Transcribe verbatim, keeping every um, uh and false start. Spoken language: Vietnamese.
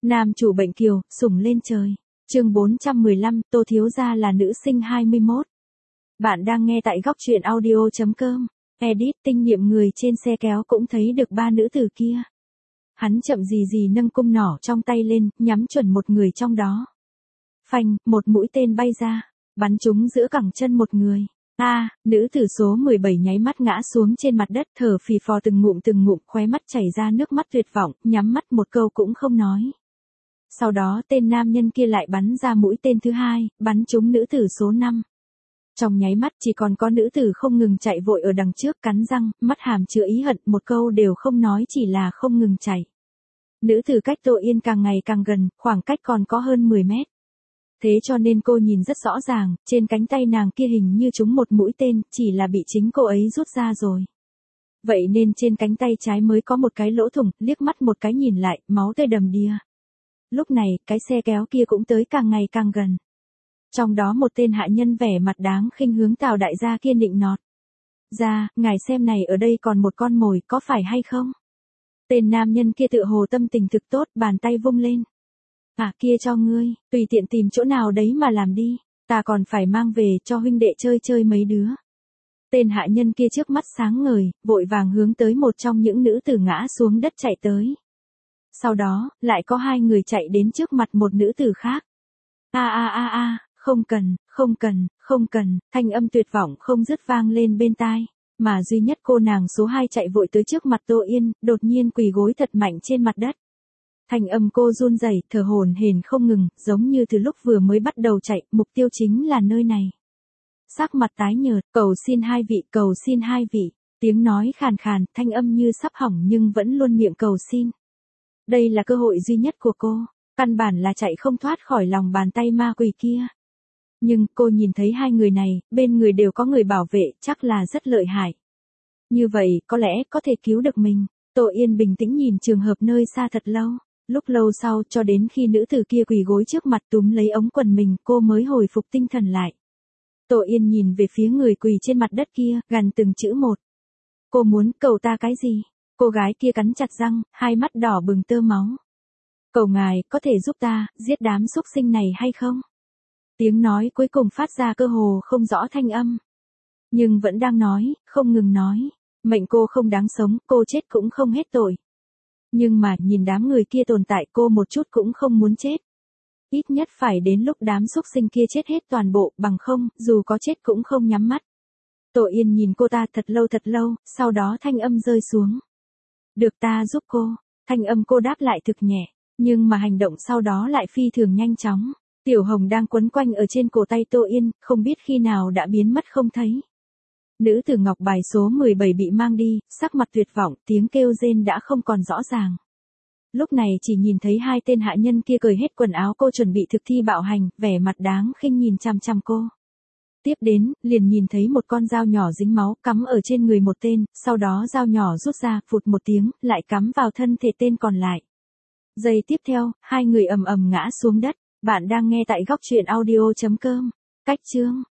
Nam chủ bệnh kiều, sủng lên trời. Chương bốn trăm mười lăm, Tô thiếu gia là nữ sinh hai mươi mốt. Bạn đang nghe tại góc truyện audio chấm com. Edit tinh nghiệm người trên xe kéo cũng thấy được ba nữ tử kia. Hắn chậm gì gì nâng cung nỏ trong tay lên, nhắm chuẩn một người trong đó. Phanh, một mũi tên bay ra, bắn trúng giữa cẳng chân một người. A, à, nữ tử số mười bảy nháy mắt ngã xuống trên mặt đất, thở phì phò từng ngụm từng ngụm, khóe mắt chảy ra nước mắt tuyệt vọng, nhắm mắt một câu cũng không nói. Sau đó tên nam nhân kia lại bắn ra mũi tên thứ hai, bắn trúng nữ tử số năm. Trong nháy mắt chỉ còn có nữ tử không ngừng chạy vội ở đằng trước, cắn răng, mắt hàm chứa ý hận, một câu đều không nói, chỉ là không ngừng chạy. Nữ tử cách Tô Yên càng ngày càng gần, khoảng cách còn có hơn mười mét. Thế cho nên cô nhìn rất rõ ràng, trên cánh tay nàng kia hình như trúng một mũi tên, chỉ là bị chính cô ấy rút ra rồi. Vậy nên trên cánh tay trái mới có một cái lỗ thủng, liếc mắt một cái nhìn lại, máu tươi đầm đìa. Lúc này, cái xe kéo kia cũng tới càng ngày càng gần. Trong đó một tên hạ nhân vẻ mặt đáng khinh hướng Tào đại gia kia nịnh nọt. Ra, ngài xem này, ở đây còn một con mồi, có phải hay không? Tên nam nhân kia tựa hồ tâm tình thực tốt, bàn tay vung lên. À, kia cho ngươi, tùy tiện tìm chỗ nào đấy mà làm đi, ta còn phải mang về cho huynh đệ chơi chơi mấy đứa. Tên hạ nhân kia trước mắt sáng ngời, vội vàng hướng tới một trong những nữ tử ngã xuống đất chạy tới. Sau đó, lại có hai người chạy đến trước mặt một nữ tử khác. A a a a, không cần, không cần, không cần, thanh âm tuyệt vọng không dứt vang lên bên tai, mà duy nhất cô nàng số hai chạy vội tới trước mặt Tô Yên, đột nhiên quỳ gối thật mạnh trên mặt đất. Thanh âm cô run rẩy, thở hổn hển không ngừng, giống như từ lúc vừa mới bắt đầu chạy, mục tiêu chính là nơi này. Sắc mặt tái nhợt, cầu xin hai vị, cầu xin hai vị, tiếng nói khàn khàn, thanh âm như sắp hỏng nhưng vẫn luôn miệng cầu xin. Đây là cơ hội duy nhất của cô, căn bản là chạy không thoát khỏi lòng bàn tay ma quỷ kia. Nhưng cô nhìn thấy hai người này, bên người đều có người bảo vệ, chắc là rất lợi hại. Như vậy, có lẽ có thể cứu được mình. Tô Yên bình tĩnh nhìn trường hợp nơi xa thật lâu. Lúc lâu sau, cho đến khi nữ tử kia quỳ gối trước mặt túm lấy ống quần mình, cô mới hồi phục tinh thần lại. Tô Yên nhìn về phía người quỳ trên mặt đất kia, gằn từng chữ một. Cô muốn cầu ta cái gì? Cô gái kia cắn chặt răng, hai mắt đỏ bừng tơ máu. Cầu ngài, có thể giúp ta, giết đám xúc sinh này hay không? Tiếng nói cuối cùng phát ra cơ hồ không rõ thanh âm. Nhưng vẫn đang nói, không ngừng nói. Mệnh cô không đáng sống, cô chết cũng không hết tội. Nhưng mà, nhìn đám người kia tồn tại, cô một chút cũng không muốn chết. Ít nhất phải đến lúc đám xúc sinh kia chết hết toàn bộ, bằng không, dù có chết cũng không nhắm mắt. Tô Yên nhìn cô ta thật lâu thật lâu, sau đó thanh âm rơi xuống. Được, ta giúp cô. Thanh âm cô đáp lại thực nhẹ, nhưng mà hành động sau đó lại phi thường nhanh chóng. Tiểu hồng đang quấn quanh ở trên cổ tay Tô Yên, không biết khi nào đã biến mất không thấy. Nữ tử ngọc bài số mười bảy bị mang đi, sắc mặt tuyệt vọng, tiếng kêu rên đã không còn rõ ràng. Lúc này chỉ nhìn thấy hai tên hạ nhân kia cởi hết quần áo cô chuẩn bị thực thi bạo hành, vẻ mặt đáng khinh nhìn chằm chằm cô. Tiếp đến, liền nhìn thấy một con dao nhỏ dính máu cắm ở trên người một tên, sau đó dao nhỏ rút ra, phụt một tiếng, lại cắm vào thân thể tên còn lại. Giây tiếp theo, hai người ầm ầm ngã xuống đất. Bạn đang nghe tại góc truyện audio chấm com. Cách chương